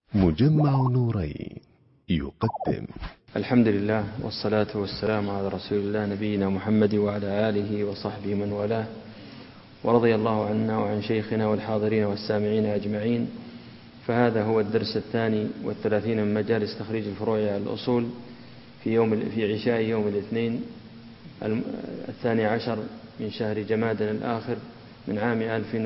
مجمع نورين يقدم. الحمد لله والصلاة والسلام على رسول الله نبينا محمد وعلى آله وصحبه من والاه، ورضي الله عنا وعن شيخنا والحاضرين والسامعين أجمعين. فهذا هو الدرس 32 من مجالس تخريج الفروع على الأصول في عشاء يوم الاثنين 12 من شهر جماد الآخر من عام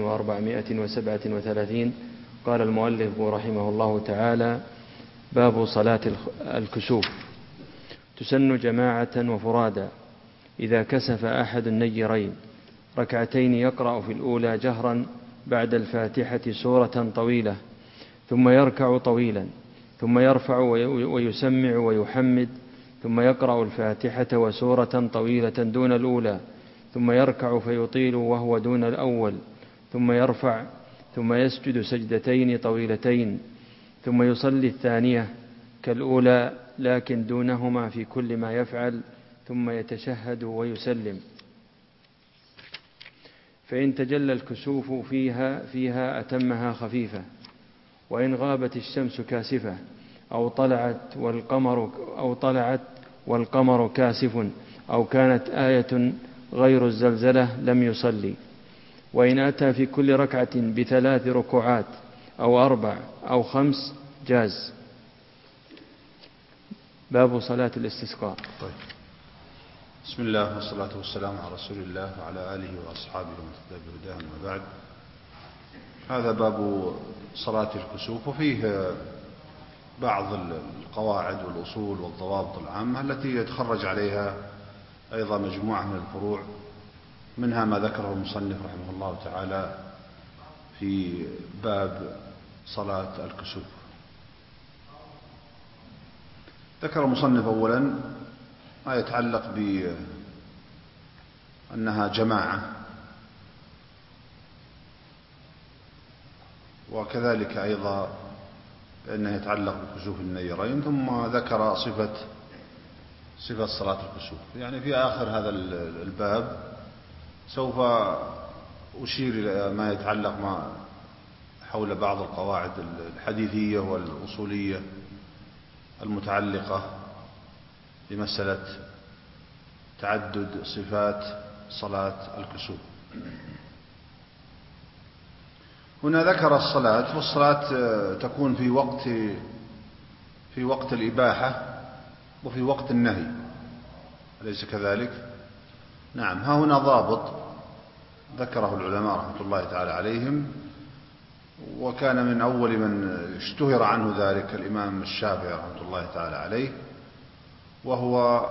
1437. قال المؤلف رحمه الله تعالى: باب صلاة الكسوف. تسن جماعة وفرادا إذا كسف أحد النيرين ركعتين، يقرأ في الأولى جهرا بعد الفاتحة سورة طويلة، ثم يركع طويلا، ثم يرفع ويسمع ويحمد، ثم يقرأ الفاتحة وسورة طويلة دون الأولى، ثم يركع فيطيل وهو دون الأول، ثم يرفع، ثم يسجد سجدتين طويلتين، ثم يصلي الثانية كالأولى لكن دونهما في كل ما يفعل، ثم يتشهد ويسلم. فإن تجلى الكسوف فيها أتمها خفيفة، وإن غابت الشمس كاسفة أو طلعت والقمر كاسف أو كانت آية غير الزلزلة لم يصلي. وإن أتى في كل ركعة ب3 ركوعات أو 4 أو 5 جاز. باب صلاة الاستسقاء. طيب. بسم الله والصلاة والسلام على رسول الله وعلى آله وأصحابه ومن اهتدى بهداه، أما بعد. هذا باب صلاة الكسوف، وفيه بعض القواعد والأصول والضوابط العامة التي يتخرج عليها أيضا مجموعة من الفروع، منها ما ذكره المصنف رحمه الله تعالى في باب صلاة الكسوف. ذكر المصنف أولا ما يتعلق بأنها جماعة، وكذلك أيضا بأنه يتعلق بكسوف النيرين، ثم ذكر صفة صلاة الكسوف. يعني في آخر هذا الباب سوف أشير إلى ما يتعلق حول بعض القواعد الحديثية والأصولية المتعلقة بمسألة تعدد صفات صلاة الكسوف. هنا ذكر الصلاة، والصلاة تكون في وقت الإباحة وفي وقت النهي، أليس كذلك؟ نعم. ها هنا ضابط ذكره العلماء رحمة الله تعالى عليهم، وكان من أول من اشتهر عنه ذلك الإمام الشافعي رحمة الله تعالى عليه، وهو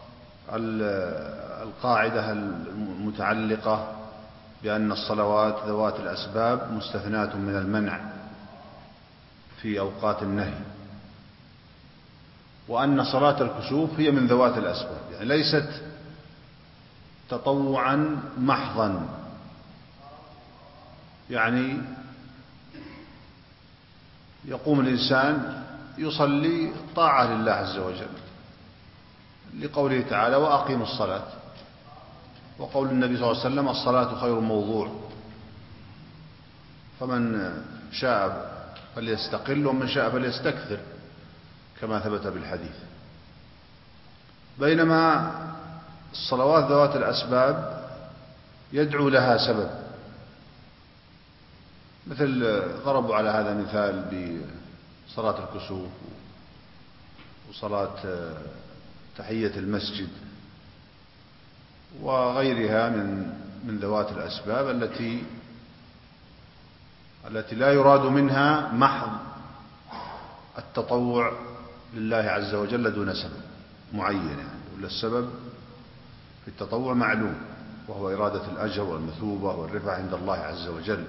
القاعدة المتعلقة بأن الصلوات ذوات الأسباب مستثناة من المنع في أوقات النهي، وأن صلاة الكسوف هي من ذوات الأسباب، يعني ليست تطوعا محضا، يعني يقوم الإنسان يصلي طاعة لله عز وجل لقوله تعالى: وأقيموا الصلاة، وقول النبي صلى الله عليه وسلم: الصلاة خير موضوع، فمن شاء فليستقل ومن شاء فليستكثر، كما ثبت بالحديث. بينما الصلوات ذوات الأسباب يدعو لها سبب، مثل ضربوا على هذا مثال بصلاة الكسوف وصلاة تحية المسجد وغيرها من ذوات الأسباب التي لا يراد منها محض التطوع لله عز وجل دون سبب معين، يعني ولا السبب في التطوع معلوم، وهو إرادة الأجر والمثوبة والرفعة عند الله عز وجل.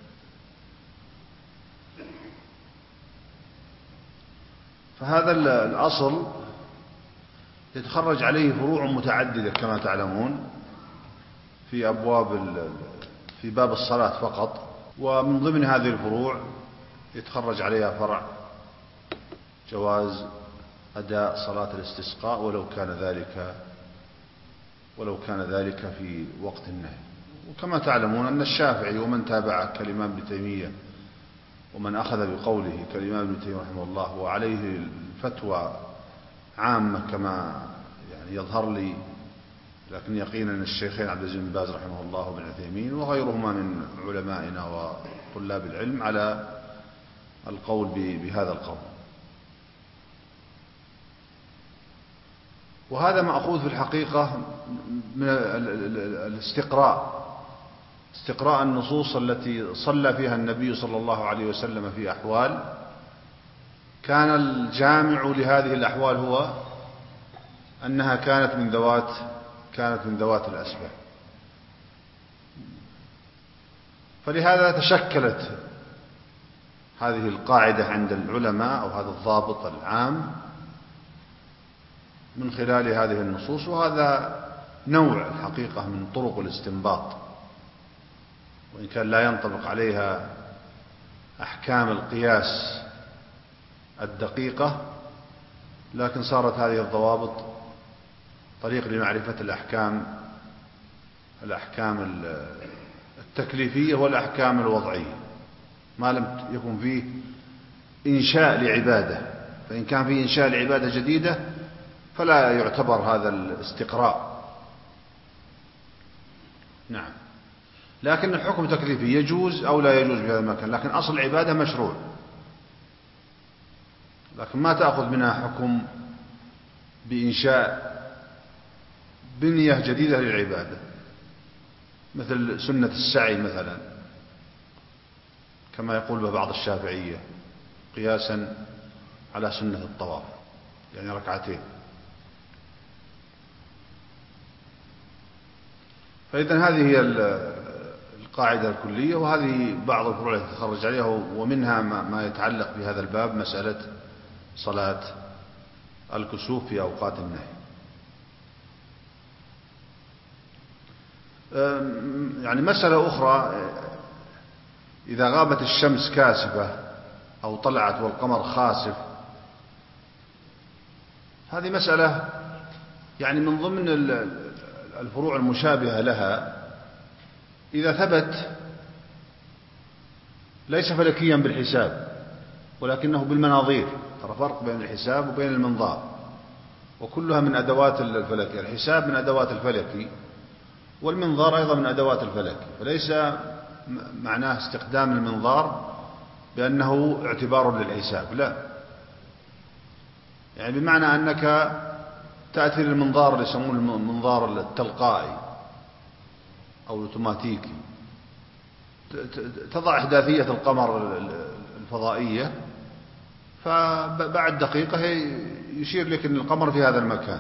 فهذا الأصل يتخرج عليه فروع متعددة كما تعلمون في باب الصلاة فقط، ومن ضمن هذه الفروع يتخرج عليها فرع جواز أداء صلاة الاستسقاء ولو كان ذلك في وقت النهي. وكما تعلمون أن الشافعي ومن تابعه كالإمام ابن تيمية ومن أخذ بقوله كالإمام ابن تيمية رحمه الله وعليه الفتوى عامة كما يعني يظهر لي، لكن يقينا الشيخين عبد العزيز بن باز رحمه الله وابن عثيمين وغيرهما من علمائنا وطلاب العلم على القول بهذا القول. وهذا مأخوذ في الحقيقة من استقراء النصوص التي صلى فيها النبي صلى الله عليه وسلم في أحوال كان الجامع لهذه الأحوال هو أنها كانت من ذوات الأسباب. فلهذا تشكلت هذه القاعدة عند العلماء أو هذا الضابط العام من خلال هذه النصوص، وهذا نوع الحقيقة من طرق الاستنباط، وإن كان لا ينطبق عليها أحكام القياس الدقيقة، لكن صارت هذه الضوابط طريق لمعرفة الأحكام التكليفية والأحكام الوضعية ما لم يكن فيه إنشاء لعبادة. فإن كان فيه إنشاء لعبادة جديدة فلا يعتبر هذا الاستقراء. نعم، لكن الحكم التكليفي يجوز أو لا يجوز في هذا المكان، لكن أصل العبادة مشروع، لكن ما تأخذ منها حكم بإنشاء بنية جديدة للعبادة، مثل سنة السعي مثلا كما يقول به بعض الشافعية قياسا على سنة الطواف، يعني ركعتين. فإذن هذه هي القاعدة الكلية، وهذه بعض الفروع التي تخرج عليها، ومنها ما يتعلق بهذا الباب مسألة صلاة الكسوف في أوقات النهي. يعني مسألة أخرى، إذا غابت الشمس كاسفة أو طلعت والقمر خاسف، هذه مسألة يعني من ضمن الفروع المشابهة لها، إذا ثبت ليس فلكيا بالحساب ولكنه بالمناظير. ترى فرق بين الحساب وبين المنظار، وكلها من أدوات الفلكي. الحساب من أدوات الفلكي، والمنظار أيضا من أدوات الفلكي، فليس معناه استخدام المنظار بأنه اعتبار للحساب، لا، يعني بمعنى أنك تأتي للمنظار اللي يسمونه المنظار التلقائي أو الأوتوماتيكي، تضع إحداثية القمر الفضائية، فبعد دقيقة يشير لك أن القمر في هذا المكان.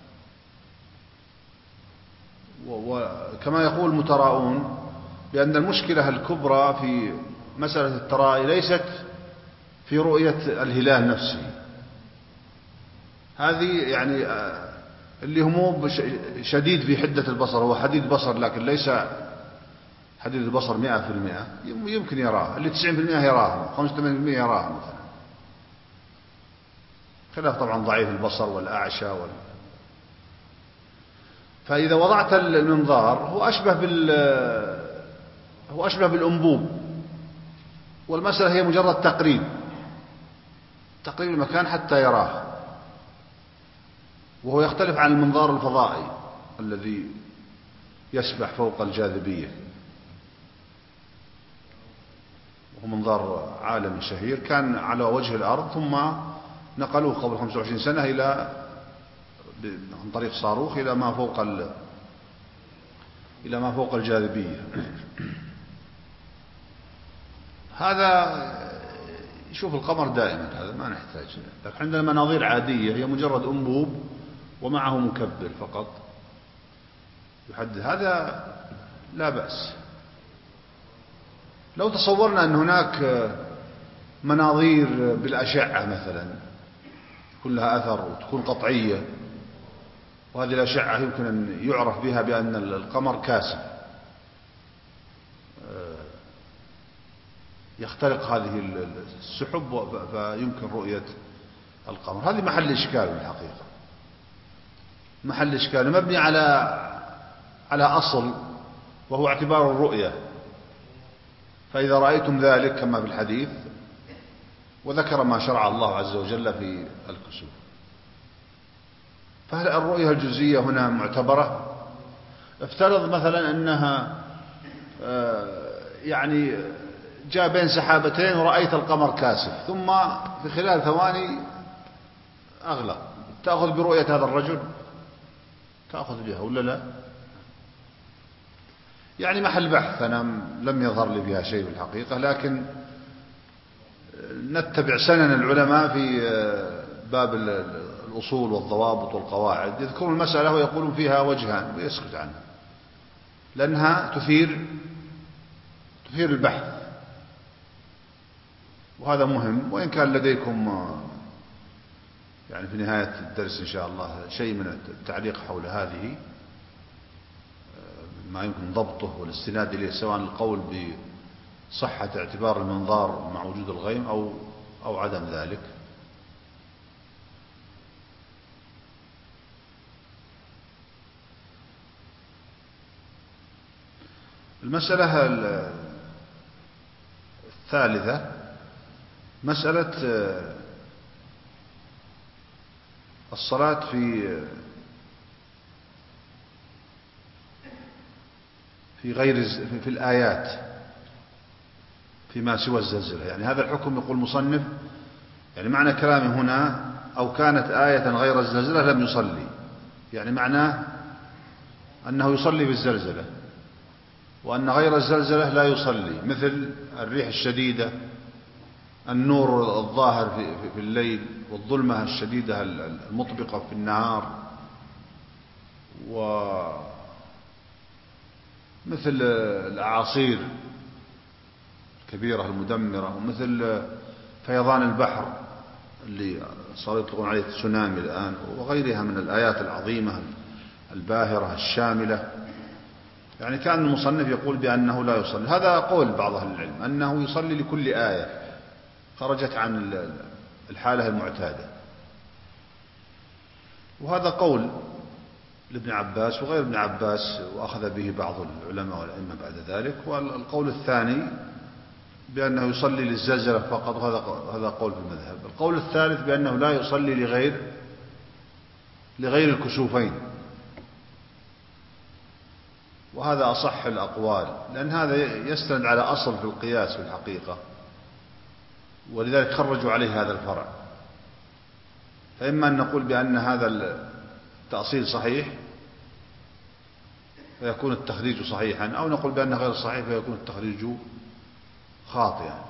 وكما يقول المتراءون بأن المشكلة الكبرى في مسألة الترائي ليست في رؤية الهلال نفسه، هذه يعني اللي هم شديد في حدة البصر، هو حديد بصر لكن ليس حديد البصر 100%، يمكن يراه، اللي 90% يراه، 85% يراه مثلا، خلاف طبعا ضعيف البصر والأعشى فإذا وضعت المنظار هو أشبه بالأنبوب، والمسألة هي مجرد تقريب المكان حتى يراه، وهو يختلف عن المنظار الفضائي الذي يسبح فوق الجاذبية، وهو منظار عالمي شهير كان على وجه الأرض، ثم نقلوه قبل 25 سنة عن طريق صاروخ إلى ما فوق الجاذبية. هذا يشوف القمر دائما، هذا ما نحتاج، لكن عندنا مناظير عادية هي مجرد أنبوب ومعه مكبر فقط يحدد، هذا لا بأس. لو تصورنا أن هناك مناظير بالأشعة مثلا يكون لها أثر وتكون قطعية، وهذه الأشعة يمكن أن يعرف بها بأن القمر كاسف، يخترق هذه السحب فيمكن رؤية القمر، هذه محل إشكال بالحقيقة، محل إشكال مبني على أصل وهو اعتبار الرؤية. فإذا رأيتم ذلك كما في الحديث وذكر ما شرع الله عز وجل في الكسوف. فهل الرؤية الجزئية هنا معتبرة؟ افترض مثلا أنها يعني جاء بين سحابتين ورأيت القمر كاسف، ثم في خلال ثواني أغلق، تأخذ برؤية هذا الرجل؟ تأخذ بها ولا لا؟ يعني محل بحث، أنا لم يظهر لي بها شيء بالحقيقة، لكن نتبع سنن العلماء في باب الأصول والضوابط والقواعد، يذكرون المسألة ويقولون فيها وجهان ويسكت عنها، لأنها تثير البحث، وهذا مهم. وإن كان لديكم يعني في نهاية الدرس إن شاء الله شيء من التعليق حول هذه، ما يمكن ضبطه والاستناد إليه، سواء القول بصحة اعتبار المنظار مع وجود الغيم أو عدم ذلك. المسألة الثالثة مسألة الصلاة في الآيات فيما سوى الزلزلة. يعني هذا الحكم يقول المصنف، يعني معنى كلامه هنا أو كانت آية غير الزلزلة لم يصلي، يعني معناه أنه يصلي بالزلزلة، وأن غير الزلزلة لا يصلي، مثل الريح الشديدة، النور الظاهر في الليل، والظلمة الشديدة المطبقة في النهار، ومثل الأعاصير الكبيرة المدمرة، ومثل فيضان البحر اللي صاروا يطلقون عليه تسونامي الآن، وغيرها من الآيات العظيمة الباهرة الشاملة. يعني كان المصنف يقول بأنه لا يصلي. هذا قول بعض أهل العلم أنه يصلي لكل آية خرجت عن الحالة المعتادة، وهذا قول لابن عباس وغير ابن عباس، وأخذ به بعض العلماء والأئمة بعد ذلك. والقول الثاني بأنه يصلي للزلزلة فقط، هذا قول في المذهب. القول الثالث بأنه لا يصلي لغير الكسوفين، وهذا أصح الأقوال، لأن هذا يستند على أصل في القياس في الحقيقة، ولذلك خرجوا عليه هذا الفرع. فإما أن نقول بأن هذا التأصيل صحيح فيكون التخريج صحيحا، أو نقول بأنه غير صحيح فيكون التخريج خاطئا.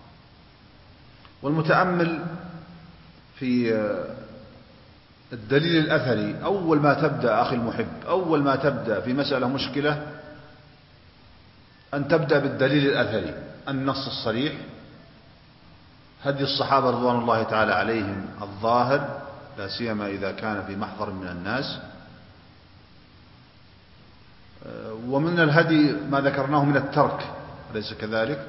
والمتأمل في الدليل الأثري، أول ما تبدأ أخي المحب، أول ما تبدأ في مسألة مشكلة أن تبدأ بالدليل الأثري، النص الصريح، هدي الصحابة رضوان الله تعالى عليهم الظاهر، لا سيما إذا كان في محضر من الناس. ومن الهدي ما ذكرناه من الترك، أليس كذلك؟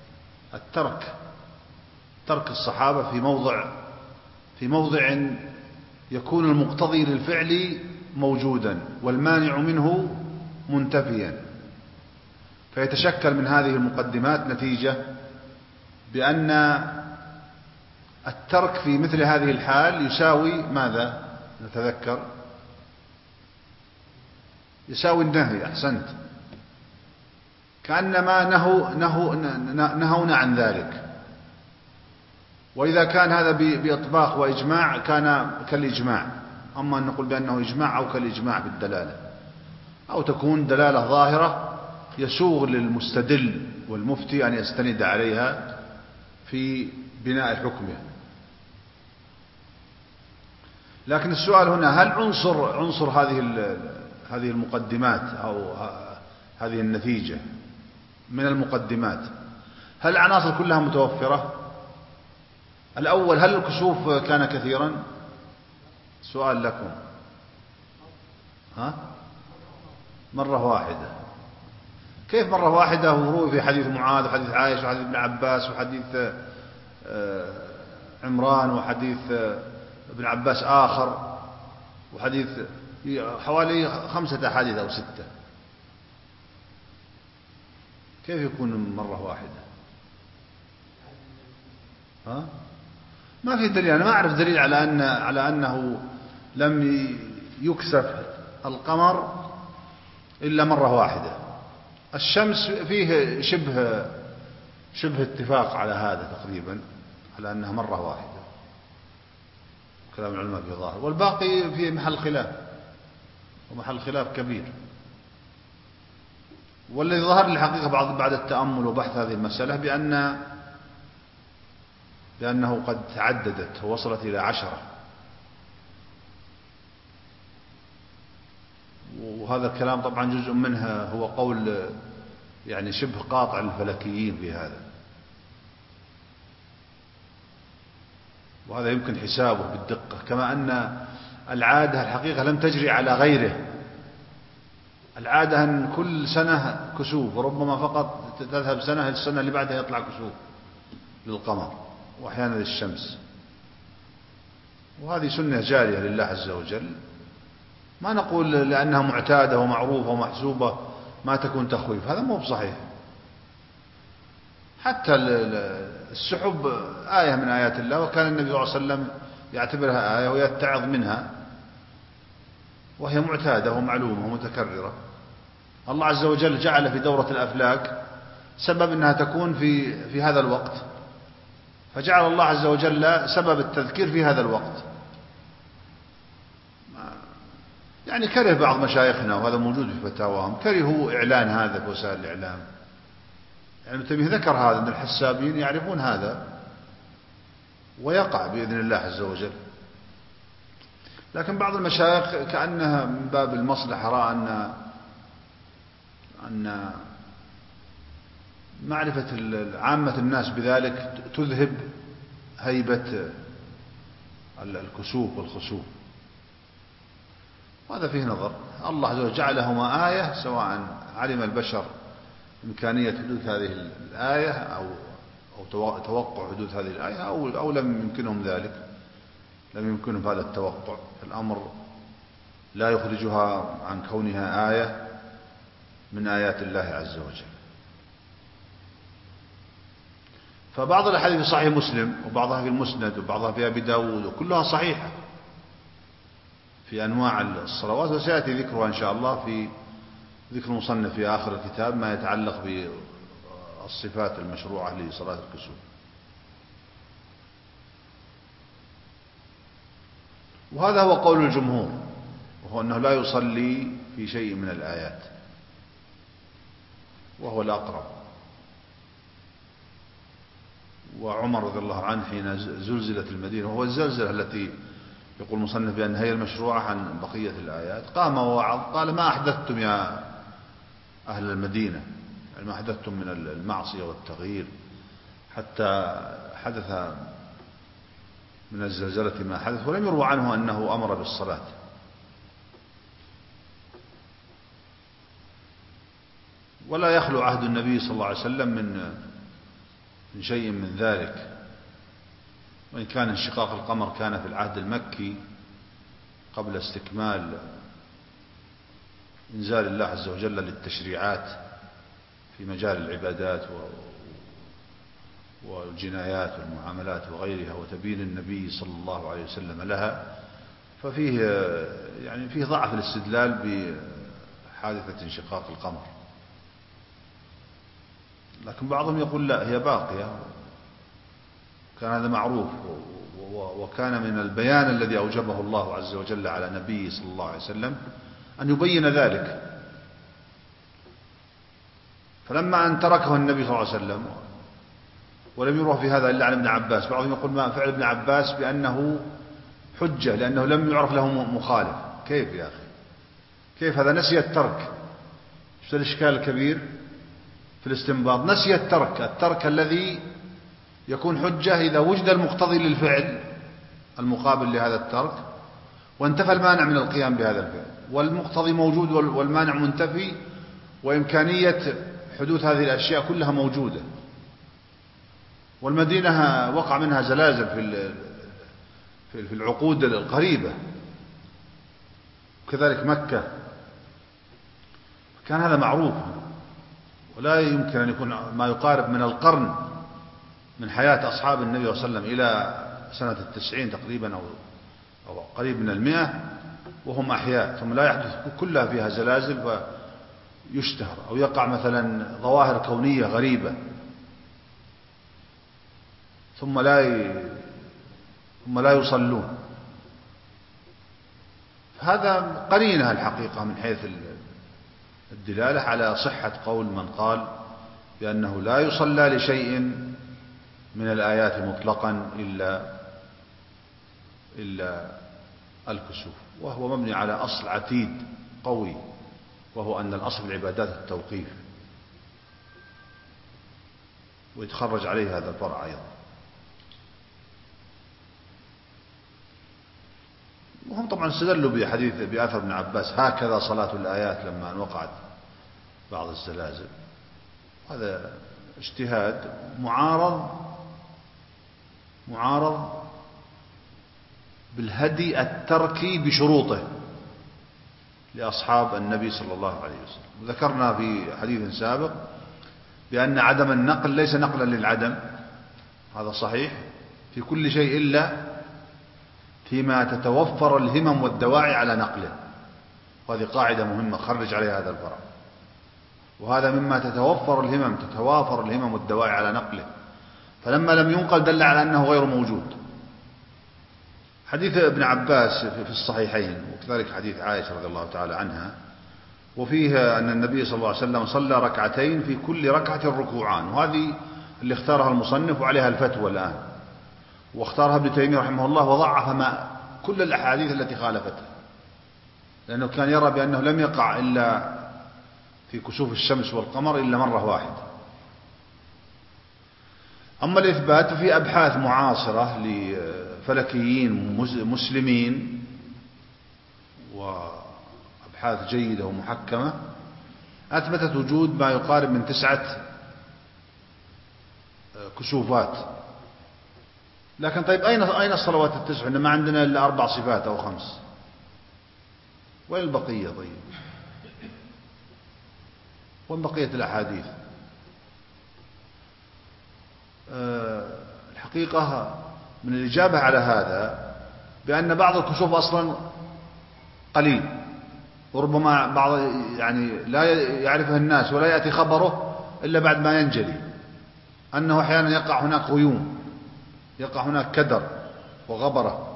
ترك الصحابة في موضع يكون المقتضي للفعل موجودا والمانع منه منتفيا، فيتشكل من هذه المقدمات نتيجة بأن الترك في مثل هذه الحال يساوي ماذا؟ نتذكر، يساوي النهي. أحسنت، كأنما نهونا عن ذلك. وإذا كان هذا بإطباق وإجماع كان كالإجماع، أما أن نقول بأنه إجماع أو كالإجماع بالدلالة، أو تكون دلالة ظاهرة يسوغ للمستدل والمفتي أن يستند عليها في بناء حكمه. لكن السؤال هنا، هل عنصر هذه المقدمات أو هذه النتيجة من المقدمات، هل العناصر كلها متوفرة؟ الأول، هل الكسوف كان كثيرا؟ سؤال لكم، مرة واحدة. كيف مرة واحدة؟ وروي في حديث معاذ وحديث عائشة وحديث ابن عباس وحديث عمران وحديث ابن عباس آخر، وحديث حوالي 5 أحاديث أو 6. كيف يكون مرة واحدة؟ ما في دليل، أنا ما أعرف دليل على أنه لم يكسف القمر إلا مرة واحدة. الشمس فيه شبه اتفاق على هذا تقريبا، على أنها مرة واحدة، كلام العلماء في ظاهر، والباقي في محل خلاف، ومحل خلاف كبير. والذي ظهر لي الحقيقة بعد التأمل وبحث هذه المسألة بأنه قد تعددت ووصلت إلى 10. وهذا الكلام طبعا جزء منها هو قول يعني شبه قاطع الفلكيين في هذا، وهذا يمكن حسابه بالدقة، كما أن العادة الحقيقة لم تجري على غيره. العادة أن كل سنة كسوف، وربما فقط تذهب سنة، السنة اللي بعدها يطلع كسوف للقمر وأحيانا للشمس، وهذه سنة جارية لله عز وجل. ما نقول لأنها معتادة ومعروفة ومحسوبة ما تكون تخويف، هذا مو بصحيح. حتى السحب آية من آيات الله، وكان النبي صلى الله عليه وسلم يعتبرها آية ويتعظ منها، وهي معتادة ومعلومة ومتكررة. الله عز وجل جعل في دورة الأفلاك سبب أنها تكون في هذا الوقت، فجعل الله عز وجل سبب التذكير في هذا الوقت. يعني كره بعض مشايخنا، وهذا موجود في فتاواهم، كرهوا إعلان هذا في وسائل الإعلام. يعني ابن تيمية ذكر هذا، أن الحسابين يعرفون هذا ويقع بإذن الله عز وجل. لكن بعض المشايخ كأنها من باب المصلحة رأى أن معرفة عامة الناس بذلك تذهب هيبة الكسوف والخسوف، وهذا فيه نظر. الله عز وجل جعلهما آية، سواء علم البشر إمكانية حدوث هذه الآية أو توقع حدوث هذه الآية أو لم يمكنهم ذلك، لم يمكنهم هذا التوقع. الأمر لا يخرجها عن كونها آية من آيات الله عز وجل. فبعض الأحاديث في صحيح مسلم، وبعضها في المسند، وبعضها في أبي داود، وكلها صحيحة في أنواع الصلوات، وسيأتي ذكرها إن شاء الله في ذكر المصنف في آخر الكتاب ما يتعلق بالصفات المشروعة لصلاة الكسوف. وهذا هو قول الجمهور، وهو أنه لا يصلي في شيء من الآيات، وهو الأقرب. وعمر رضي الله عنه حين زلزلت المدينة، وهو الزلزلة التي يقول المصنف بأن هي المشروعة عن بقية الآيات، قام ووعظ قال: ما أحدثتم يا أهل المدينة، يعني ما أحدثتم من المعصية والتغيير حتى حدث من الزلزلة ما حدث. ولم يروى عنه أنه أمر بالصلاة. ولا يخلو عهد النبي صلى الله عليه وسلم من شيء من ذلك، وإن كان انشقاق القمر كان في العهد المكي قبل استكمال إنزال الله عز وجل للتشريعات في مجال العبادات والجنايات والمعاملات وغيرها، وتبيين النبي صلى الله عليه وسلم لها. ففيه يعني فيه ضعف الاستدلال بحادثة انشقاق القمر. لكن بعضهم يقول لا، هي باقية، كان هذا معروف، وكان من البيان الذي أوجبه الله عز وجل على نبيه صلى الله عليه وسلم أن يبين ذلك. فلما أن تركه النبي صلى الله عليه وسلم، ولم يروى في هذا إلا عن ابن عباس، بعضهم يقول ما فعل ابن عباس بأنه حجة لأنه لم يعرف له مخالف. كيف يا أخي؟ كيف هذا؟ نسي الترك. شو الإشكال الكبير في الاستنباط؟ نسي الترك الذي يكون حجة إذا وجد المقتضي للفعل المقابل لهذا الترك، وانتفى المانع من القيام بهذا الفعل، والمقتضي موجود والمانع منتفي، وإمكانية حدوث هذه الأشياء كلها موجودة. والمدينة وقع منها زلازل في العقود القريبة، وكذلك مكة، كان هذا معروف. ولا يمكن أن يكون ما يقارب من القرن من حياة أصحاب النبي صلى الله عليه وسلم إلى سنة 90 تقريبا أو قريب من 100 وهم أحياء، ثم لا يحدث كلها فيها زلازل فيشتهر، أو يقع مثلا ظواهر كونية غريبة ثم لا يصلون. هذا قرينة الحقيقة من حيث الدلالة على صحة قول من قال بأنه لا يصلى لشيء من الآيات مطلقا إلا الكسوف، وهو مبني على أصل عتيد قوي، وهو أن الأصل العبادات التوقيف، ويتخرج عليه هذا الفرع أيضا. وهم طبعا استدلوا بأثر ابن عباس هكذا صلاة الآيات لما أن وقعت بعض الزلازل. هذا اجتهاد معارض بالهدي التركي بشروطه لأصحاب النبي صلى الله عليه وسلم. ذكرنا في حديث سابق بأن عدم النقل ليس نقلا للعدم، هذا صحيح في كل شيء إلا فيما تتوفر الهمم والدواعي على نقله، وهذه قاعدة مهمة خرج عليها هذا الفرع. وهذا مما تتوافر الهمم والدواعي على نقله، فلما لم ينقل دل على أنه غير موجود. حديث ابن عباس في الصحيحين، وكذلك حديث عائشة رضي الله تعالى عنها، وفيها أن النبي صلى الله عليه وسلم صلى ركعتين في كل ركعة ركوعان، وهذه اللي اختارها المصنف وعليها الفتوى الآن، واختارها ابن تيمية رحمه الله وضعف كل الأحاديث التي خالفتها، لأنه كان يرى بأنه لم يقع إلا في كسوف الشمس والقمر إلا مرة واحدة. أما الإثبات في أبحاث معاصرة لفلكيين مسلمين، وأبحاث جيدة ومحكمة، أثبتت وجود ما يقارب من 9 كسوفات. لكن طيب أين الصلوات ال9؟ إنما عندنا إلا 4 صفات أو 5، وين البقية؟ طيب وين بقية الأحاديث؟ الحقيقة من الإجابة على هذا بأن بعض الكسوف أصلا قليل، وربما بعض لا يعرفه الناس ولا يأتي خبره إلا بعد ما ينجلي، أنه أحيانا يقع هناك غيوم، يقع هناك كدر وغبرة،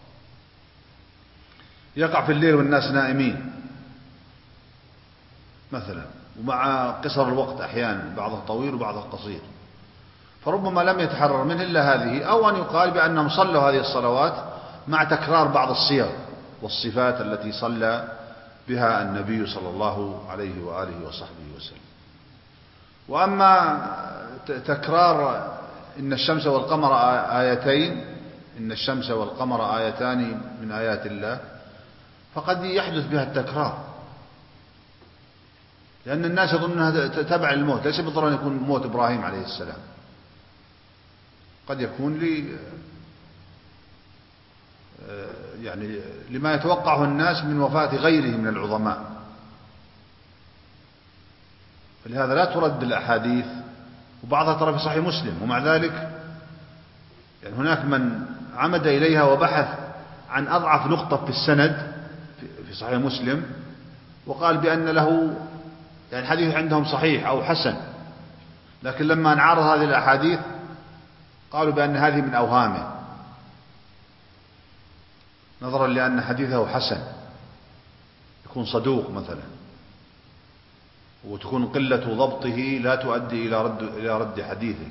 يقع في الليل والناس نائمين مثلا، ومع قصر الوقت أحيانا بعضه طويل وبعضه قصير، فربما لم يتحرر منه إلا هذه، أو أن يقال بأنهم صلوا هذه الصلوات مع تكرار بعض الصيغ والصفات التي صلى بها النبي صلى الله عليه وآله وصحبه وسلم. وأما تكرار إن الشمس والقمر آيتين، إن الشمس والقمر آيتان من آيات الله، فقد يحدث بها التكرار، لأن الناس يظنونها تبع الموت، ليس بالضرورة أن يكون موت إبراهيم عليه السلام، قد يكون لما يتوقعه الناس من وفاة غيره من العظماء. فلهذا لا ترد الأحاديث، وبعضها ترى في صحيح مسلم، ومع ذلك هناك من عمد إليها وبحث عن أضعف نقطة في السند في صحيح مسلم، وقال بأن له الحديث عندهم صحيح أو حسن، لكن لما نعارض هذه الأحاديث قالوا بأن هذه من أوهامه، نظرا لأن حديثه حسن، يكون صدوق مثلا، وتكون قلة ضبطه لا تؤدي إلى رد حديثه.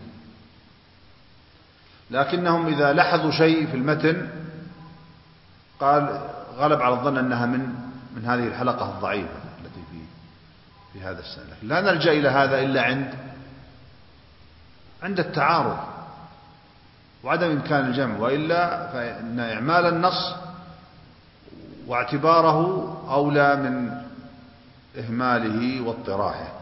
لكنهم إذا لاحظوا شيء في المتن قال غلب على الظن أنها من هذه الحلقة الضعيفة التي في هذا السنة. لا نلجأ إلى هذا إلا عند التعارض وعدم إمكان الجمع، وإلا فإن إعمال النص واعتباره أولى من إهماله واضطراحه.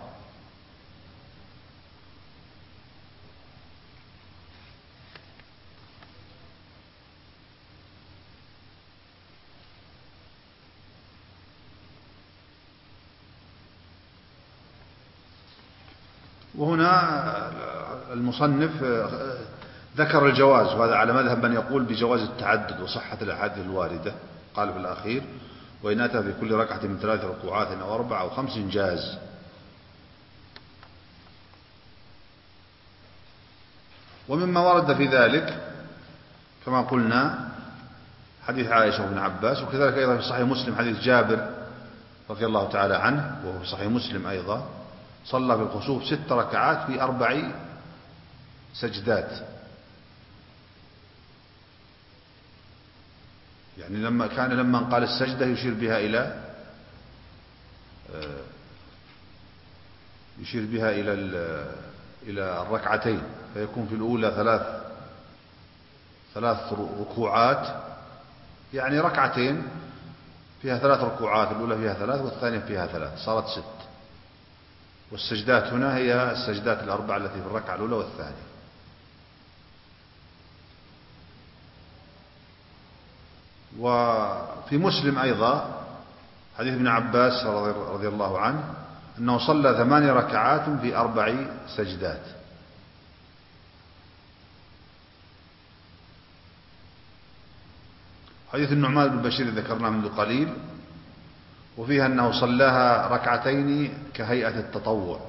وهنا المصنف ذكر الجواز، وهذا على مذهب من يقول بجواز التعدد وصحة الأحاديث الواردة. قال في الأخير: وإن أتى في كل ركعة من 3 ركوعات أو 4 أو 5 جاز. ومما ورد في ذلك كما قلنا حديث عائشة وابن عباس، وكذلك أيضا في صحيح مسلم حديث جابر رضي الله تعالى عنه، وهو في صحيح مسلم أيضا، صلى في الخسوف 6 ركعات في 4 سجدات. يعني لما قال السجدة يشير بها إلى الركعتين، فيكون في الأولى 3 ركوعات، يعني ركعتين فيها 3 ركوعات، الأولى فيها 3 والثانية فيها 3، صارت 6. والسجدات هنا هي السجدات ال4 التي في الركعة الأولى والثانية. وفي مسلم أيضا حديث ابن عباس رضي الله عنه أنه صلى 8 ركعات في 4 سجدات. حديث النعمان بن بشير ذكرناه منذ قليل، وفيها أنه صلاها 2 ركعتين كهيئة التطوع.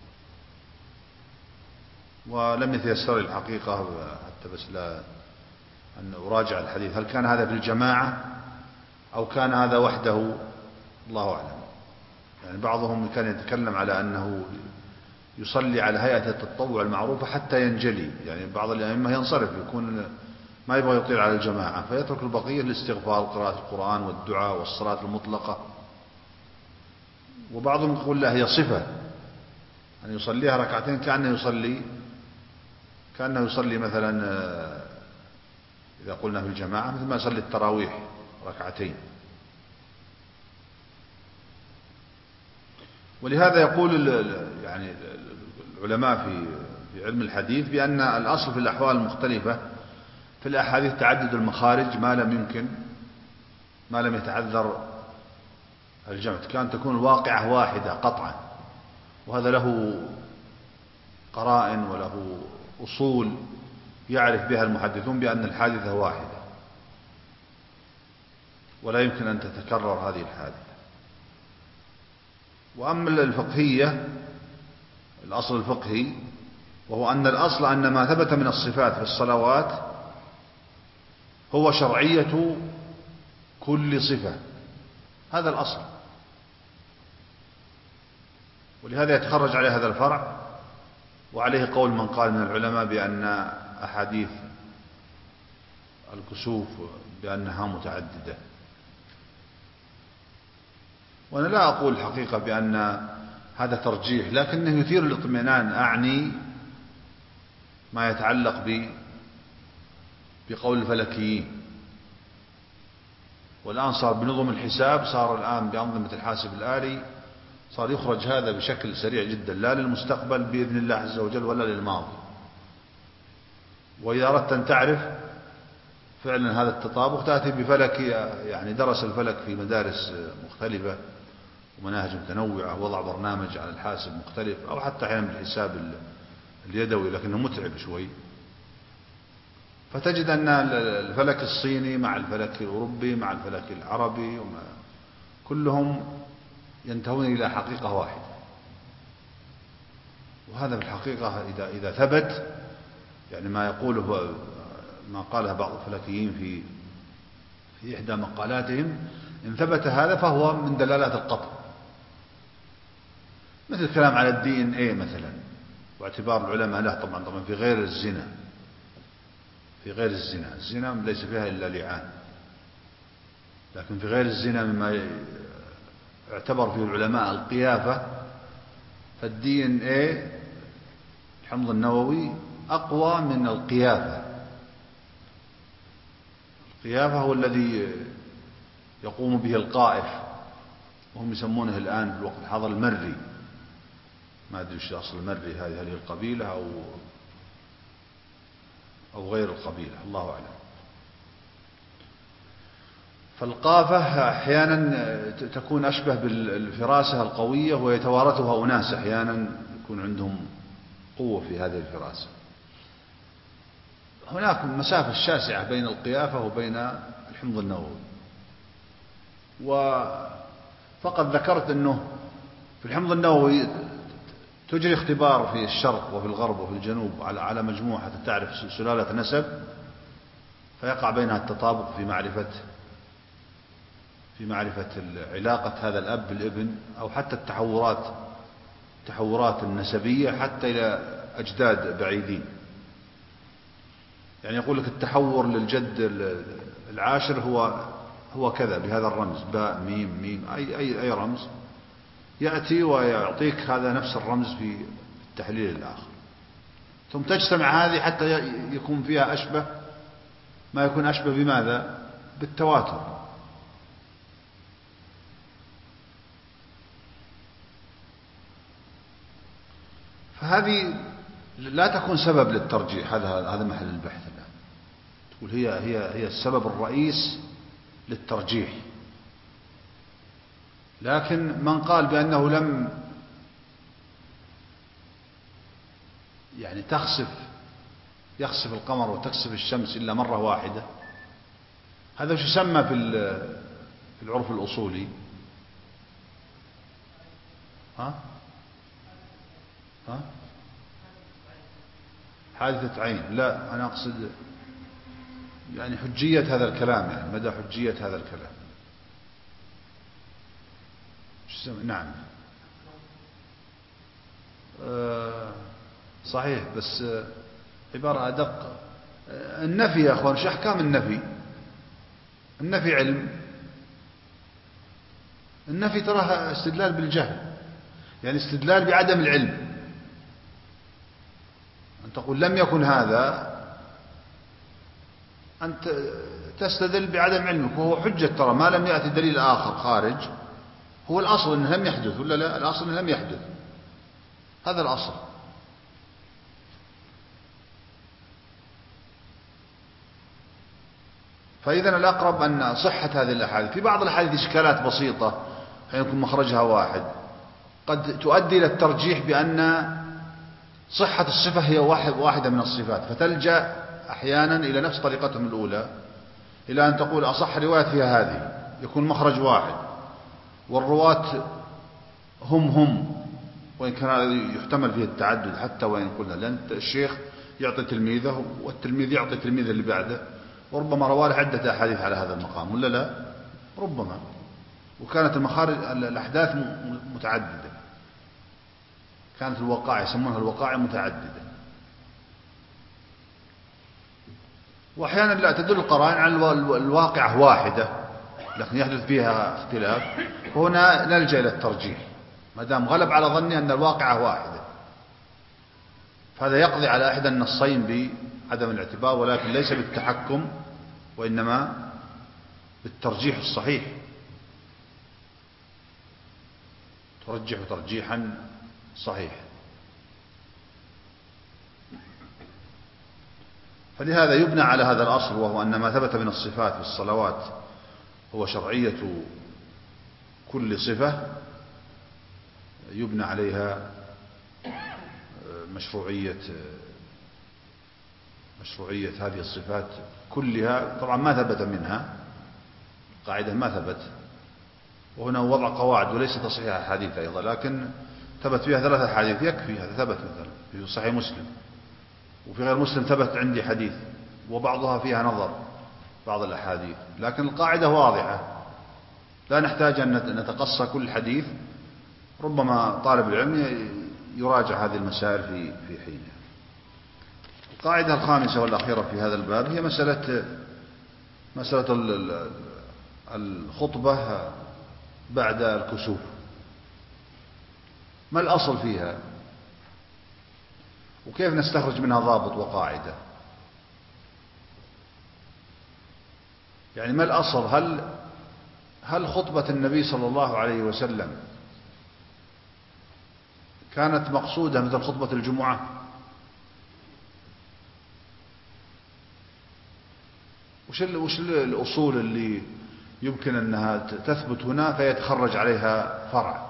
ولم يتيسر الحقيقة حتى بس لا أن أراجع الحديث، هل كان هذا في الجماعة أو كان هذا وحده، الله أعلم. يعني بعضهم كان يتكلم على أنه يصلي على هيئة التطوع المعروفة حتى ينجلي، يعني بعض الأئمة ينصرف، يكون ما يبغى يطيل على الجماعة فيترك البقية الاستغفار وقراءة القرآن والدعاء والصلاة المطلقة. وبعضهم يقول لا، هي صفة أن يصليها 2 ركعتين كأنه يصلي مثلا إذا قلنا في الجماعة مثل ما يصلي التراويح 2 ركعتين. ولهذا يقول يعني العلماء في علم الحديث بأن الأصل في الأحوال المختلفة في الأحاديث تعدد المخارج ما لم يتعذر الجمع، كان تكون الواقعة واحدة قطعا، وهذا له قرائن وله أصول يعرف بها المحدثون بأن الحادثة واحدة ولا يمكن أن تتكرر هذه الحادثة. وأما الفقهية، الأصل الفقهي وهو أن الأصل أن ما ثبت من الصفات في الصلوات هو شرعية كل صفة، هذا الأصل. ولهذا يتخرج عليه هذا الفرع، وعليه قول من قال من العلماء بأن أحاديث الكسوف بأنها متعددة. وأنا لا أقول الحقيقة بأن هذا ترجيح، لكنه يثير الاطمئنان، أعني ما يتعلق بقول الفلكيين. والآن صار بنظم الحساب، صار الآن بأنظمة الحاسب الآلي، صار يخرج هذا بشكل سريع جدا، لا للمستقبل بإذن الله عز وجل ولا للماضي. وإذا أردت أن تعرف فعلا هذا التطابق تأتي بفلك، يعني درس الفلك في مدارس مختلفة ومناهج متنوعة، وضع برنامج على الحاسب مختلف، أو حتى أحيانا بالحساب اليدوي لكنه متعب شوي، فتجد أن الفلك الصيني مع الفلك الأوروبي مع الفلك العربي كلهم ينتهون إلى حقيقة واحدة. وهذا بالحقيقة إذا ثبت، يعني ما قاله بعض الفلكيين في إحدى مقالاتهم، إن ثبت هذا فهو من دلالات القطع، مثل الكلام على الDNA مثلا، واعتبار العلماء له طبعا في غير الزنا، الزنا ليس فيها إلا لعان، لكن في غير الزنا مما اعتبر فيه العلماء القيافة، فالDNA الحمض النووي أقوى من القيافة. القيافة هو الذي يقوم به القائف، وهم يسمونه الآن في الوقت الحاضر المري، ما أدري ايش أصل المري، هذه القبيلة أو غير القبيلة، الله أعلم. فالقافة أحيانا تكون أشبه بالفراسة القوية، ويتوارثها أناس أحيانا يكون عندهم قوة في هذه الفراسة. هناك مسافة شاسعة بين القيافة وبين الحمض النووي، وفقط ذكرت أنه في الحمض النووي تجري اختبار في الشرق وفي الغرب وفي الجنوب على مجموعة حتى تعرف سلالة نسب، فيقع بينها التطابق في معرفة علاقة هذا الأب بالابن، أو حتى التحورات النسبية حتى إلى أجداد بعيدين. يعني يقول لك التحور للجد العاشر هو كذا بهذا الرمز، باء ميم ميم أي رمز يأتي ويعطيك هذا نفس الرمز في التحليل الآخر، ثم تجتمع هذه حتى يكون فيها ما يكون أشبه بماذا؟ بالتواتر. فهذه لا تكون سبب للترجيح، هذا محل البحث الآن. تقول هي السبب الرئيس للترجيح، لكن من قال بأنه لم يعني يخسف القمر وتكسف الشمس إلا مرة واحدة، هذا وش يسمى في العرف الأصولي؟ حادثة عين. لا، أنا أقصد يعني حجية هذا الكلام، يعني مدى حجية هذا الكلام. نعم صحيح، بس عبارة أدق. النفي يا أخوان، شو أحكام النفي؟ النفي علم، النفي تراه استدلال بالجهل، يعني استدلال بعدم العلم. أن تقول لم يكن هذا، أنت تستدل بعدم علمك، وهو حجة. ترى ما لم يأتي دليل آخر خارج، هو الأصل أنه لم يحدث ولا لا؟ الأصل أنه لم يحدث، هذا الأصل. فإذا الأقرب أن صحة هذه الأحاديث. في بعض الأحاديث إشكالات بسيطة يكون مخرجها واحد، قد تؤدي إلى الترجيح بأن صحة الصفة هي واحدة من الصفات، فتلجأ أحيانا إلى نفس طريقتهم الأولى، إلى أن تقول أصح رواية فيها هذه، يكون مخرج واحد والرواة هم، وإن كان يحتمل فيه التعدد حتى وإن قلنا، لأن الشيخ يعطي تلميذه والتلميذ يعطي تلميذ اللي بعده، وربما رواه عدة أحاديث على هذا المقام ولا لا؟ ربما. وكانت الأحداث متعددة، كانت الوقائع يسمونها الوقائع متعددة، وأحيانا لا تدل القرائن على الواقعة واحدة لكن يحدث فيها اختلاف، وهنا نلجأ إلى الترجيح ما دام غلب على ظني أن الواقعة واحدة، فهذا يقضي على إحدى النصين بعدم الاعتبار، ولكن ليس بالتحكم وإنما بالترجيح الصحيح، ترجح ترجيحا صحيحا. فلهذا يبنى على هذا الأصل، وهو أن ما ثبت من الصفات في الصلوات هو شرعية كل صفة، يبنى عليها مشروعية هذه الصفات كلها. طبعا ما ثبت منها قاعدة، ما ثبت، وهنا وضع قواعد وليس تصحيح أحاديث أيضا، لكن ثبت فيها 3 أحاديث يكفي. هذا ثبت مثلا في صحيح مسلم، وفي غير مسلم ثبت عندي حديث، وبعضها فيها نظر بعض الأحاديث، لكن القاعدة واضحة، لا نحتاج أن نتقصى كل حديث. ربما طالب العلم يراجع هذه المسائل في حينها. القاعدة الخامسة والأخيرة في هذا الباب هي مسألة الخطبة بعد الكسوف. ما الأصل فيها، وكيف نستخرج منها ضابط وقاعدة؟ يعني ما الأصل؟ هل خطبة النبي صلى الله عليه وسلم كانت مقصودة مثل خطبة الجمعة؟ وش الأصول اللي يمكن أنها تثبت هنا فيتخرج عليها فرع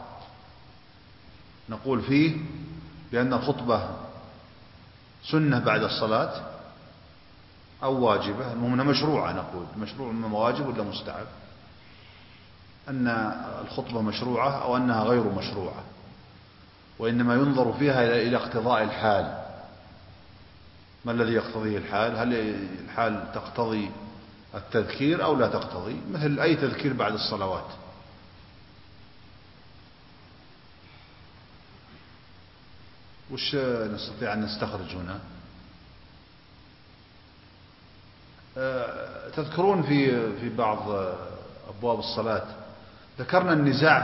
نقول فيه بأن الخطبة سنة بعد الصلاة، أو واجبة، المهم أنها مشروعة، نقول مشروع من واجب ولا مستحب، أن الخطبة مشروعة أو أنها غير مشروعة، وإنما ينظر فيها إلى اقتضاء الحال. ما الذي يقتضيه الحال؟ هل الحال تقتضي التذكير أو لا تقتضي، مثل أي تذكير بعد الصلوات. وش نستطيع أن نستخرج هنا؟ تذكرون في بعض أبواب الصلاة ذكرنا النزاع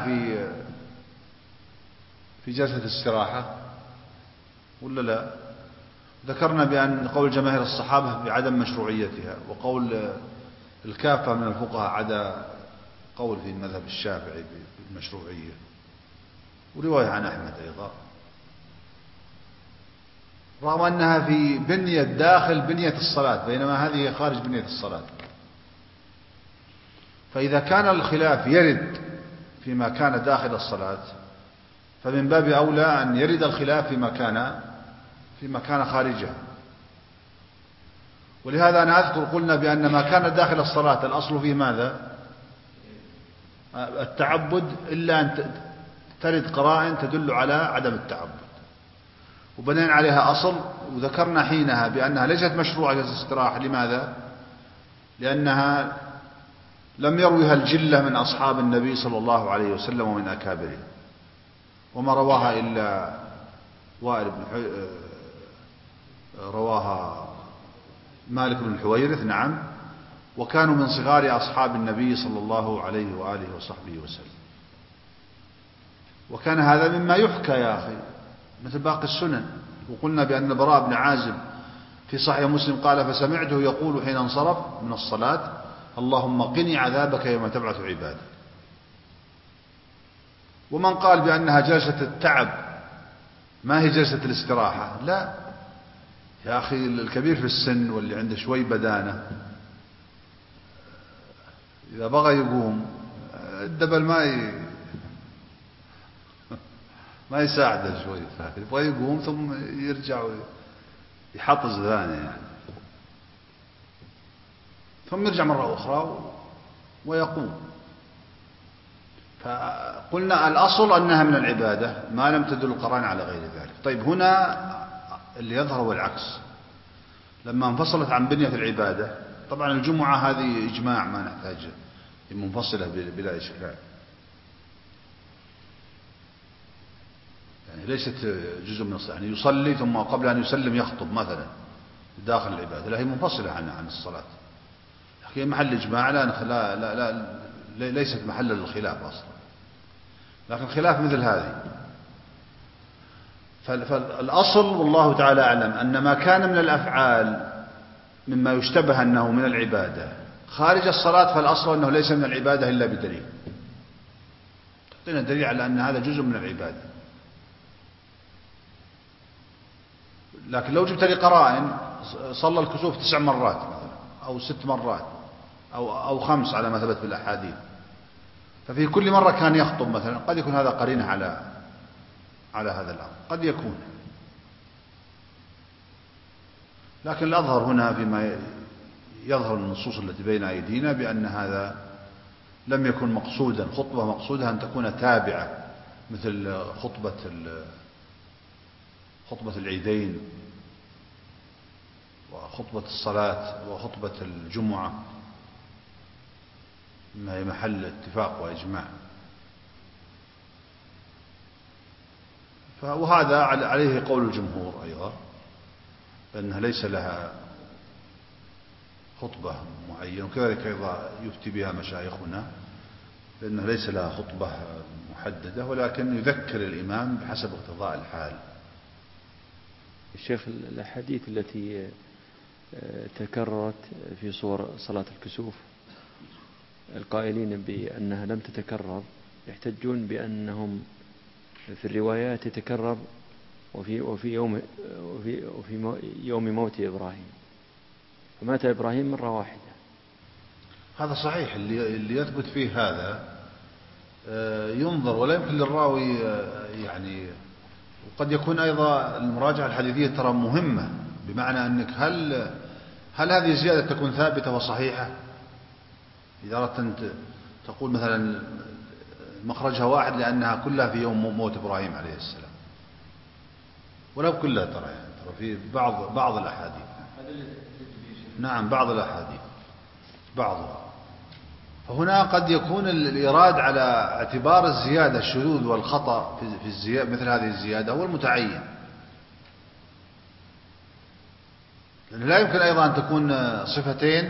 في جلسة الاستراحة ولا لا؟ ذكرنا بأن قول جماهير الصحابة بعدم مشروعيتها، وقول الكافة من الفقهاء عدا قول في المذهب الشافعي بالمشروعية، ورواية عن أحمد أيضا، رغم أنها في بنية داخل بنية الصلاة، بينما هذه خارج بنية الصلاة. فإذا كان الخلاف يرد فيما كان داخل الصلاة، فمن باب أولى أن يرد الخلاف فيما كان خارجها. ولهذا أنا أذكر قلنا بأن ما كان داخل الصلاة الأصل فيه ماذا؟ التعبد، إلا أن ترد قرائن تدل على عدم التعبد، وبنينا عليها أصل، وذكرنا حينها بأنها ليست مشروعة جلسة الاستراحة. لماذا؟ لأنها لم يرويها الجلة من أصحاب النبي صلى الله عليه وسلم ومن أكابره، وما رواها إلا رواها مالك بن الحويرث، نعم، وكانوا من صغار أصحاب النبي صلى الله عليه وآله وصحبه وسلم. وكان هذا مما يحكى يا أخي مثل باقي السنن. وقلنا بأن البراء بن عازب في صحيح مسلم قال: فسمعته يقول حين انصرف من الصلاة: اللهم قني عذابك يوم تبعث عبادك. ومن قال بأنها جلسة التعب ما هي جلسة الاستراحة، لا يا أخي، الكبير في السن واللي عنده شوي بدانة إذا بغى يقوم الدبل ما يساعده شوي، يبغى يقوم ثم يرجع يحطز ثاني يعني، ثم يرجع مرة أخرى ويقوم. فقلنا الأصل أنها من العبادة ما لم تدل القرائن على غير ذلك. طيب هنا اللي يظهر هو العكس، لما انفصلت عن بنية العبادة. طبعا الجمعة هذه إجماع ما نحتاج منفصلة بلا إشكال، يعني ليست جزء من الصلاة، يعني يصلي ثم قبل أن يسلم يخطب مثلا داخل العبادة، لا، هي منفصلة عن الصلاة، هي محل إجماع، لا ليست محل للخلاف أصلا. لكن خلاف مثل هذه، فالأصل والله تعالى أعلم أن ما كان من الأفعال مما يشتبه أنه من العبادة خارج الصلاة، فالأصل أنه ليس من العبادة إلا بدليل، تعطينا دليل على أن هذا جزء من العبادة. لكن لو جبت لي قرائن صلى الكسوف 9 مرات مثلا أو 6 مرات أو 5 على ما ثبت في الأحاديث، ففي كل مرة كان يخطب مثلا، قد يكون هذا قرينة على هذا الأمر، قد يكون. لكن الأظهر هنا فيما يظهر النصوص التي بين أيدينا بأن هذا لم يكن مقصودا، خطبة مقصودها أن تكون تابعة مثل خطبة العيدين وخطبة الصلاة وخطبة الجمعة، ما هي محل اتفاق وإجماع. وهذا عليه قول الجمهور أيضا، أنها ليس لها خطبة معينة، وكذلك أيضا يفتي بها مشايخنا بأنها ليس لها خطبة محددة، ولكن يذكر الإمام بحسب اقتضاء الحال. الشيخ، الأحاديث التي تكررت في صور صلاة الكسوف القائلين بأنها لم تتكرر يحتجون بأنهم في الروايات تتكرر وفي يوم موت إبراهيم، فمات إبراهيم مرة واحدة. هذا صحيح، اللي يثبت فيه هذا ينظر، ولا يمكن للراوي يعني، وقد يكون أيضا المراجعة الحديثية ترى مهمة، بمعنى أنك هل هذه الزيادة تكون ثابتة وصحيحة؟ إذا أردت أن تقول مثلا مخرجها واحد لأنها كلها في يوم موت إبراهيم عليه السلام، ولو كلها ترى في بعض الأحاديث. نعم بعض الأحاديث بعضها. فهنا قد يكون الإيراد على اعتبار الزيادة الشذوذ والخطأ في الزيادة مثل هذه الزيادة هو المتعين، لأنه لا يمكن أيضا أن تكون صفتين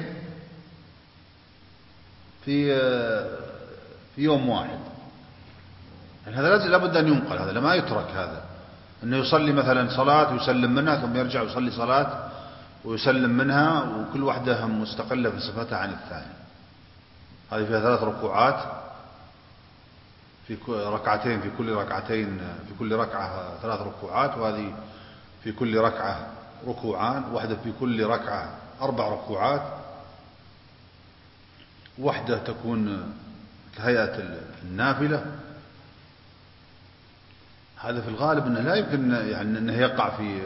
في يوم واحد، يعني هذا لابد أن ينقل، هذا لما يترك، هذا أنه يصلي مثلا صلاة ويسلم منها ثم يرجع يصلي صلاة ويسلم منها، وكل واحدة مستقلة في صفتها عن الثاني. هذه فيها 3 ركوعات في ركعتين، في كل ركعة 3 ركوعات، وهذه في كل ركعة ركوعان، واحدة في كل ركعة 4 ركوعات، واحدة تكون كهيئة النافلة. هذا في الغالب أنه لا يمكن يعني أنه يقع في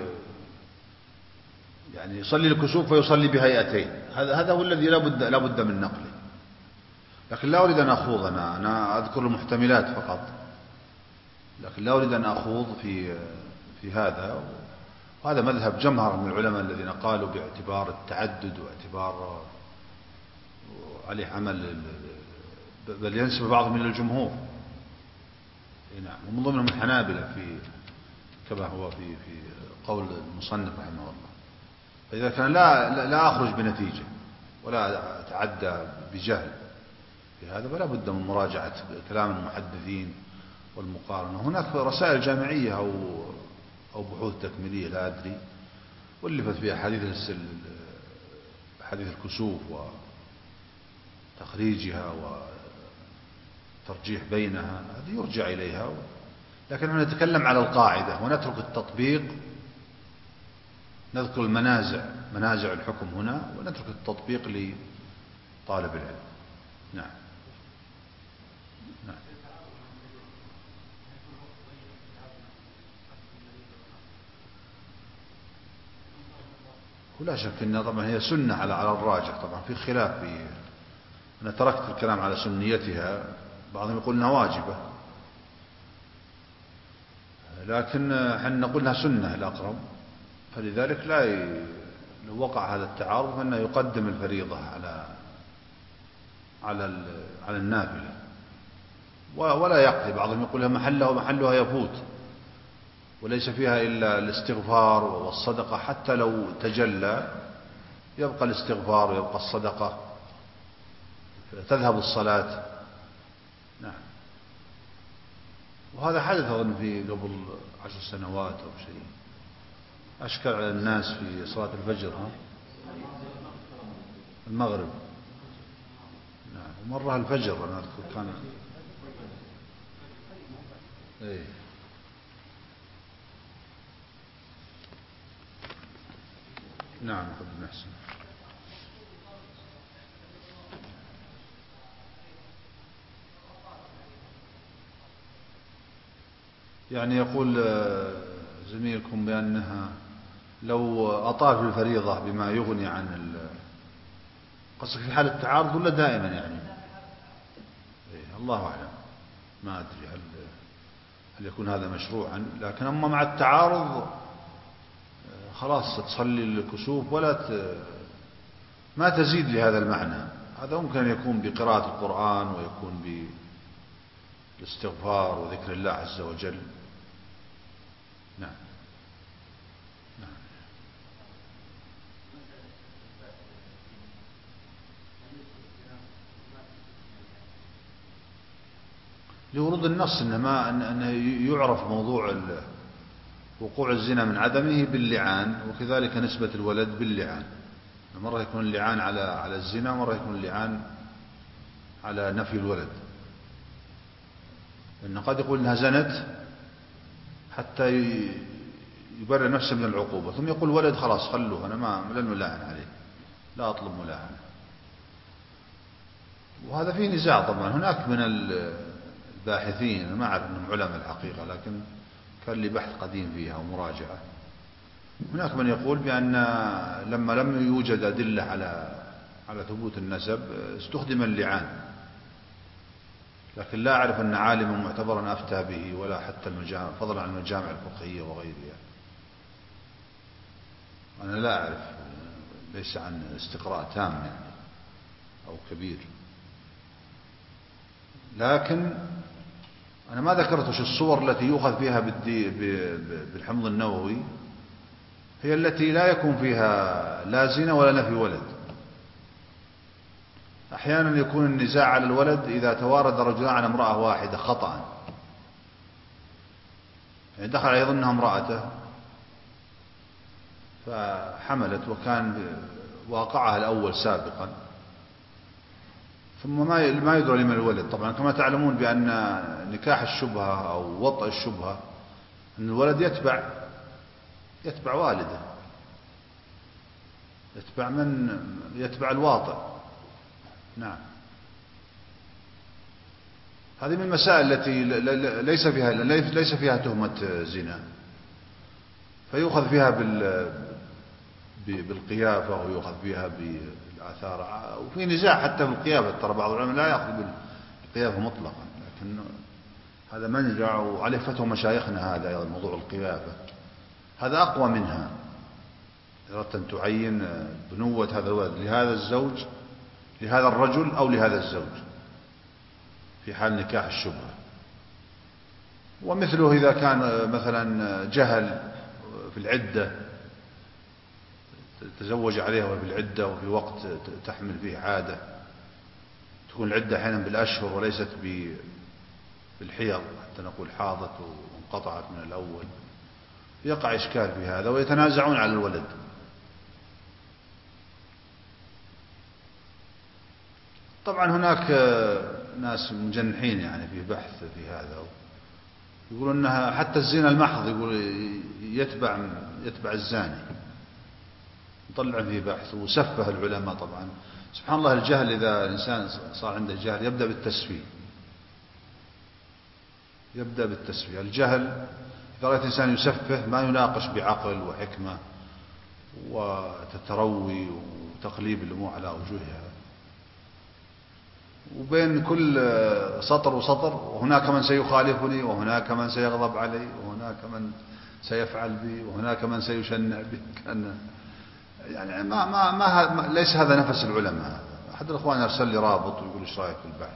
يعني يصلي الكسوف فيصلي بهيئتين، هذا هو الذي لا بد من نقله. لكن لا أريد أن أخوض، أنا أذكر المحتملات فقط، لكن لا أريد أن أخوض في هذا. وهذا مذهب جمهرة من العلماء الذين قالوا باعتبار التعدد واعتبار عليه عمل، بل ينسب بعضهم إلى الجمهور. نعم. ومن ضمنهم الحنابلة كما هو في قول المصنف رحمه الله. فإذا كان لا أخرج بنتيجة ولا أتعدى بجهل في هذا، فلا بد من مراجعة كلام المحدثين والمقارنة. هناك رسائل جامعية أو بحوث تكميلية لا أدري، ولفت فيها حديث الكسوف وتخريجها وترجيح بينها، هذه يرجع إليها. لكن نحن نتكلم على القاعدة ونترك التطبيق، نذكر منازع الحكم هنا، ونترك التطبيق لطالب العلم. نعم. ولا شك أنها طبعا هي سنة على الراجح. طبعا في خلاف أنا تركت الكلام على سنيتها، بعضهم يقول أنها واجبة، لكن احنا نقول أنها سنة الأقرب. فلذلك لو وقع هذا التعارض فإنه يقدم الفريضة على النافلة ولا يقضي. بعضهم يقول محلها يفوت وليس فيها إلا الاستغفار والصدقة، حتى لو تجلى يبقى الاستغفار ويبقى الصدقة، تذهب الصلاة. نعم. وهذا حدث أظن في قبل 10 سنوات أو شيء، أشكل على الناس في صلاة الفجر المغرب. نعم. ومرة الفجر أنا أذكر كان إيه. نعم. قد نحسن. يعني يقول زميلكم بأنها لو أطال في الفريضة بما يغني عن قصدك في حال التعارض ولا دائما يعني؟ إيه. الله أعلم، ما أدري هل يكون هذا مشروعا. لكن أما مع التعارض خلاص تصلي الكسوف ما تزيد لهذا المعنى. هذا ممكن أن يكون بقراءة القرآن، ويكون بالاستغفار وذكر الله عز وجل. نعم. نعم. لورود النص أنه يعرف موضوع وقوع الزنا من عدمه باللعان، وكذلك نسبة الولد باللعان. مرة يكون اللعان على الزنا، مرة يكون اللعان على نفي الولد. لأنه قد يقول إنها زنت حتى يبرر نفسه من العقوبة، ثم يقول ولد خلاص خلوه، أنا لن ألاعن عليه، لا أطلب ملاعنة. وهذا فيه نزاع طبعا. هناك من الباحثين، أنا ما أعرف أنهم علماء الحقيقة، لكن كان لي بحث قديم فيها ومراجعة، هناك من يقول بأن لما لم يوجد أدلة على ثبوت النسب استخدم اللعان، لكن لا أعرف أن عالما معتبرا أفتى به ولا حتى المجامع، فضلا عن المجامع الفقهية وغيرها. أنا لا أعرف، ليس عن استقراء تام يعني أو كبير، لكن أنا ما ذكرتش الصور التي يؤخذ فيها بالحمض النووي هي التي لا يكون فيها لا زنا ولا نفي ولد. أحيانا يكون النزاع على الولد إذا توارد رجلان عن امرأة واحدة خطأ، يعني دخل يظنها امرأته فحملت وكان واقعها الأول سابقا، ثم ما يدرى لمن الولد. طبعا كما تعلمون بأن نكاح الشبهة أو وطأ الشبهة أن الولد يتبع والده، يتبع الواطئ. نعم، هذه من المسائل التي ليس فيها تهمة زنا، فيؤخذ فيها بالقيافة ويؤخذ فيها بالآثار، وفي نزاع حتى بالقيافة، ترى بعض العلماء لا يأخذ بالقيافة مطلقا، لكن هذا منزع وعليه فتوى مشايخنا. هذا أيضا موضوع القيافة هذا أقوى منها، إذا أردت أن تعين بنوة هذا الولد لهذا الزوج، لهذا الرجل أو لهذا الزوج في حال نكاح الشبهة. ومثله إذا كان مثلا جهل في العدة، تزوج عليها وفي العدة وفي وقت تحمل فيه عادة، تكون العدة أحيانا بالأشهر وليست بالحيض، حتى نقول حاضت وانقطعت من الأول، يقع إشكال في هذا ويتنازعون على الولد. طبعا هناك ناس مجنحين يعني في بحث في هذا، يقولون أنها حتى الزنا المحض يقول يتبع الزاني، نطلع فيه بحث وسفه العلماء. طبعا سبحان الله، الجهل إذا الإنسان صار عنده جهل يبدأ بالتسفيه. الجهل إذا رأيت الإنسان يسفه ما يناقش بعقل وحكمة وتتروي وتقليب الأمور على وجوهها، وبين كل سطر وسطر وهناك من سيخالفني وهناك من سيغضب علي وهناك من سيفعل بي وهناك من سيشنع بي، كان يعني ليس هذا نفس العلماء. أحد الأخوان أرسل لي رابط ويقول إيش رأيك في البحث،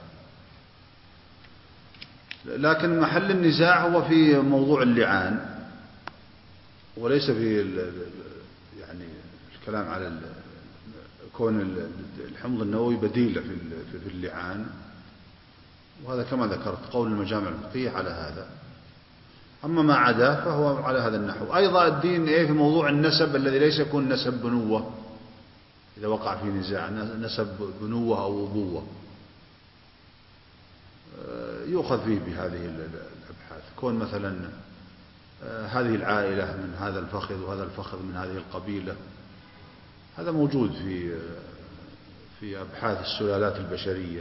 لكن محل النزاع هو في موضوع اللعان، وليس في يعني الكلام على كون الحمض النووي بديل في اللعان، وهذا كما ذكرت قول المجامع الفقهية على هذا. أما ما عدا فهو على هذا النحو. أيضا الدين في موضوع النسب الذي ليس يكون نسب بنوة، إذا وقع في نزاع نسب بنوة أو أبوة، يؤخذ فيه بهذه الأبحاث. كون مثلا هذه العائلة من هذا الفخذ وهذا الفخذ من هذه القبيلة، هذا موجود في أبحاث السلالات البشرية،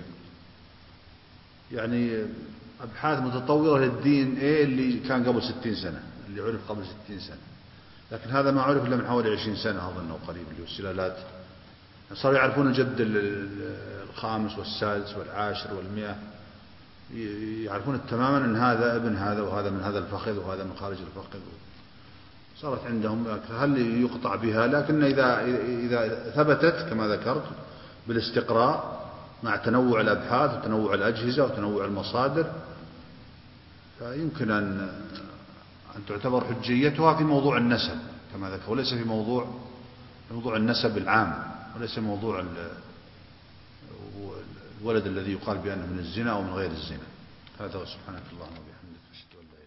يعني أبحاث متطورة للدين اللي كان قبل 60 سنة، اللي عرف قبل 60 سنة، لكن هذا ما عرف إلا من حوالي 20 سنة أظن أو قريب، اللي هو السلالات. صاروا يعرفون الجد الخامس والسادس والعاشر والمئة، يعرفون تماما أن هذا ابن هذا وهذا من هذا الفخذ وهذا من خارج الفخذ. صارت عندهم هل يقطع بها، لكن إذا ثبتت كما ذكرت بالاستقراء مع تنوع الأبحاث وتنوع الأجهزة وتنوع المصادر، فيمكن أن تعتبر حجيتها في موضوع النسب كما ذكر، وليس في موضوع النسب العام، وليس موضوع الولد الذي يقال بأنه من الزنا أو من غير الزنا. هذا سبحانك اللهم وبحمدك أشهد أن لا إله إلا أنت.